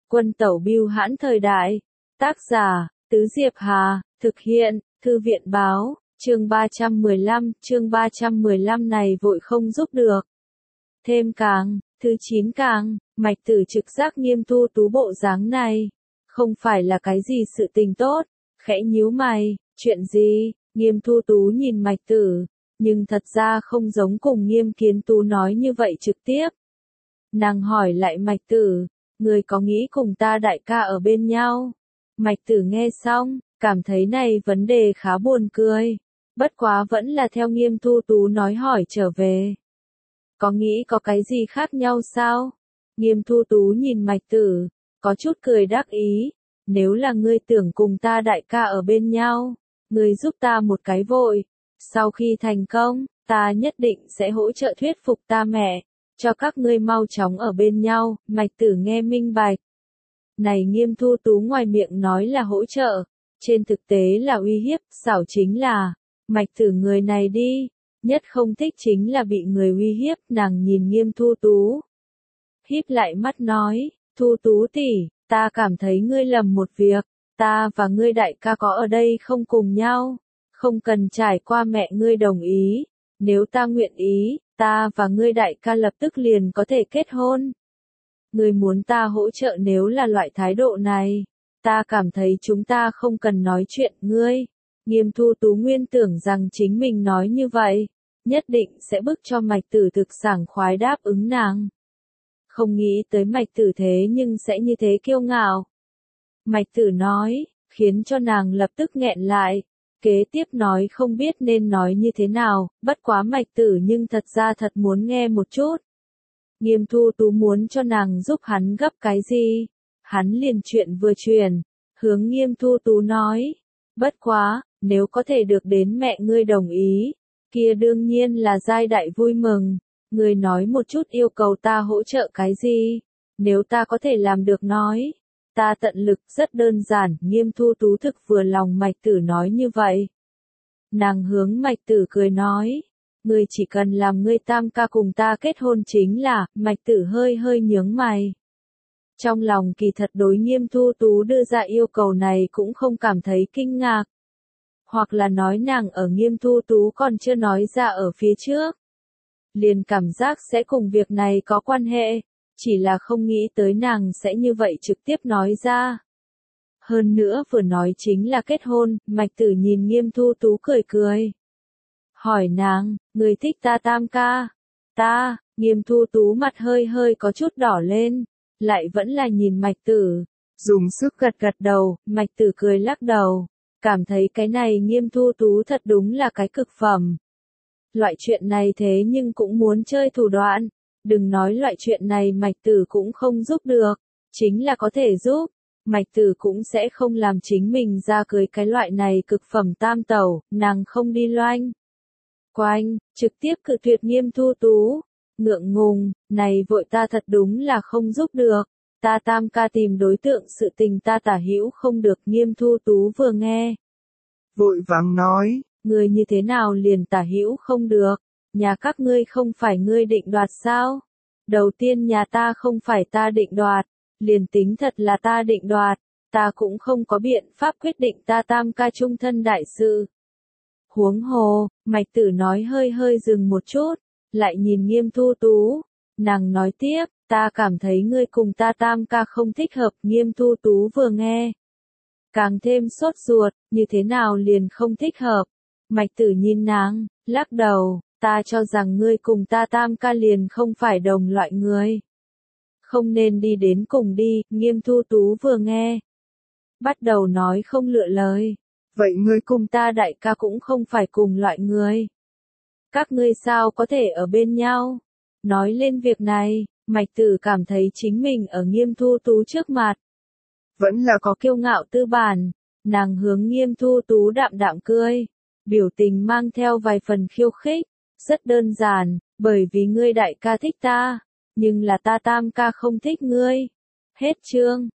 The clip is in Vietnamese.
Quân tẩu bưu hãn thời đại. Tác giả, Tứ Diệp Hà, thực hiện, Thư viện báo, chương 315 này vội không giúp được. Thêm càng, thứ 9 càng, Mạch Tử trực giác Nghiêm Thu Tú bộ dáng này, không phải là cái gì sự tình tốt, khẽ nhíu mày, chuyện gì? Nghiêm Thu Tú nhìn Mạch Tử, nhưng thật ra không giống cùng Nghiêm Kiến Tú nói như vậy trực tiếp. Nàng hỏi lại Mạch Tử, người có nghĩ cùng ta đại ca ở bên nhau? Mạch Tử nghe xong, cảm thấy này vấn đề khá buồn cười, bất quá vẫn là theo Nghiêm Thu Tú nói hỏi trở về. Có nghĩ có cái gì khác nhau sao? Nghiêm Thu Tú nhìn Mạch Tử, có chút cười đắc ý, nếu là ngươi tưởng cùng ta đại ca ở bên nhau, ngươi giúp ta một cái vội, sau khi thành công, ta nhất định sẽ hỗ trợ thuyết phục ta mẹ, cho các ngươi mau chóng ở bên nhau. Mạch Tử nghe minh bạch. Này Nghiêm Thu Tú ngoài miệng nói là hỗ trợ, trên thực tế là uy hiếp, xảo chính là, Mạch Tử người này đi, nhất không thích chính là bị người uy hiếp. Nàng nhìn Nghiêm Thu Tú, híp lại mắt nói, Thu Tú tỷ, ta cảm thấy ngươi lầm một việc, ta và ngươi đại ca có ở đây không cùng nhau, không cần trải qua mẹ ngươi đồng ý, nếu ta nguyện ý, ta và ngươi đại ca lập tức liền có thể kết hôn. Ngươi muốn ta hỗ trợ nếu là loại thái độ này, ta cảm thấy chúng ta không cần nói chuyện. Ngươi, Nghiêm Thu Tú nguyên tưởng rằng chính mình nói như vậy, nhất định sẽ bức cho Mạch Tử thực sảng khoái đáp ứng nàng. Không nghĩ tới Mạch Tử thế nhưng sẽ như thế kiêu ngạo. Mạch Tử nói, khiến cho nàng lập tức nghẹn lại, kế tiếp nói không biết nên nói như thế nào, bất quá Mạch Tử nhưng thật ra thật muốn nghe một chút. Nghiêm Thu Tú muốn cho nàng giúp hắn gấp cái gì? Hắn liền chuyện vừa truyền, hướng Nghiêm Thu Tú nói, bất quá, nếu có thể được đến mẹ ngươi đồng ý, kia đương nhiên là giai đại vui mừng. Ngươi nói một chút yêu cầu ta hỗ trợ cái gì? Nếu ta có thể làm được nói, ta tận lực. Rất đơn giản. Nghiêm Thu Tú thực vừa lòng Mạch Tử nói như vậy. Nàng hướng Mạch Tử cười nói, ngươi chỉ cần làm ngươi tam ca cùng ta kết hôn chính là. Mạch Tử hơi hơi nhướng mày. Trong lòng kỳ thật đối Nghiêm Thu Tú đưa ra yêu cầu này cũng không cảm thấy kinh ngạc. Hoặc là nói nàng ở Nghiêm Thu Tú còn chưa nói ra ở phía trước, liền cảm giác sẽ cùng việc này có quan hệ, chỉ là không nghĩ tới nàng sẽ như vậy trực tiếp nói ra. Hơn nữa vừa nói chính là kết hôn. Mạch Tử nhìn Nghiêm Thu Tú cười cười. Hỏi nàng, người thích ta tam ca? Ta, Nghiêm Thu Tú mặt hơi hơi có chút đỏ lên, lại vẫn là nhìn Mạch Tử, dùng sức gật gật đầu. Mạch Tử cười lắc đầu, cảm thấy cái này Nghiêm Thu Tú thật đúng là cái cực phẩm. Loại chuyện này thế nhưng cũng muốn chơi thủ đoạn, đừng nói loại chuyện này Mạch Tử cũng không giúp được, chính là có thể giúp, Mạch Tử cũng sẽ không làm chính mình ra cưới cái loại này cực phẩm tam tẩu. Nàng không đi loanh quanh, trực tiếp cự tuyệt Nghiêm Thu Tú, ngượng ngùng, này vội ta thật đúng là không giúp được, ta tam ca tìm đối tượng sự tình ta tả hữu không được. Nghiêm Thu Tú vừa nghe, vội vàng nói, ngươi như thế nào liền tả hữu không được, nhà các ngươi không phải ngươi định đoạt sao? Đầu tiên nhà ta không phải ta định đoạt, liền tính thật là ta định đoạt, ta cũng không có biện pháp quyết định ta tam ca chung thân đại sự. Huống hồ, Mạch Tử nói hơi hơi dừng một chút, lại nhìn Nghiêm Thu Tú, nàng nói tiếp, ta cảm thấy ngươi cùng ta tam ca không thích hợp. Nghiêm Thu Tú vừa nghe, càng thêm sốt ruột, như thế nào liền không thích hợp? Mạch Tử nhìn nàng, lắc đầu, ta cho rằng ngươi cùng ta tam ca liền không phải đồng loại người. Không nên đi đến cùng đi. Nghiêm Thu Tú vừa nghe, bắt đầu nói không lựa lời. Vậy ngươi cùng ta đại ca cũng không phải cùng loại người. Các ngươi sao có thể ở bên nhau? Nói lên việc này, Mạch Tử cảm thấy chính mình ở Nghiêm Thu Tú trước mặt vẫn là có kiêu ngạo tư bản. Nàng hướng Nghiêm Thu Tú đạm đạm cười, biểu tình mang theo vài phần khiêu khích. Rất đơn giản, bởi vì ngươi đại ca thích ta, nhưng là ta tam ca không thích ngươi. Hết chương.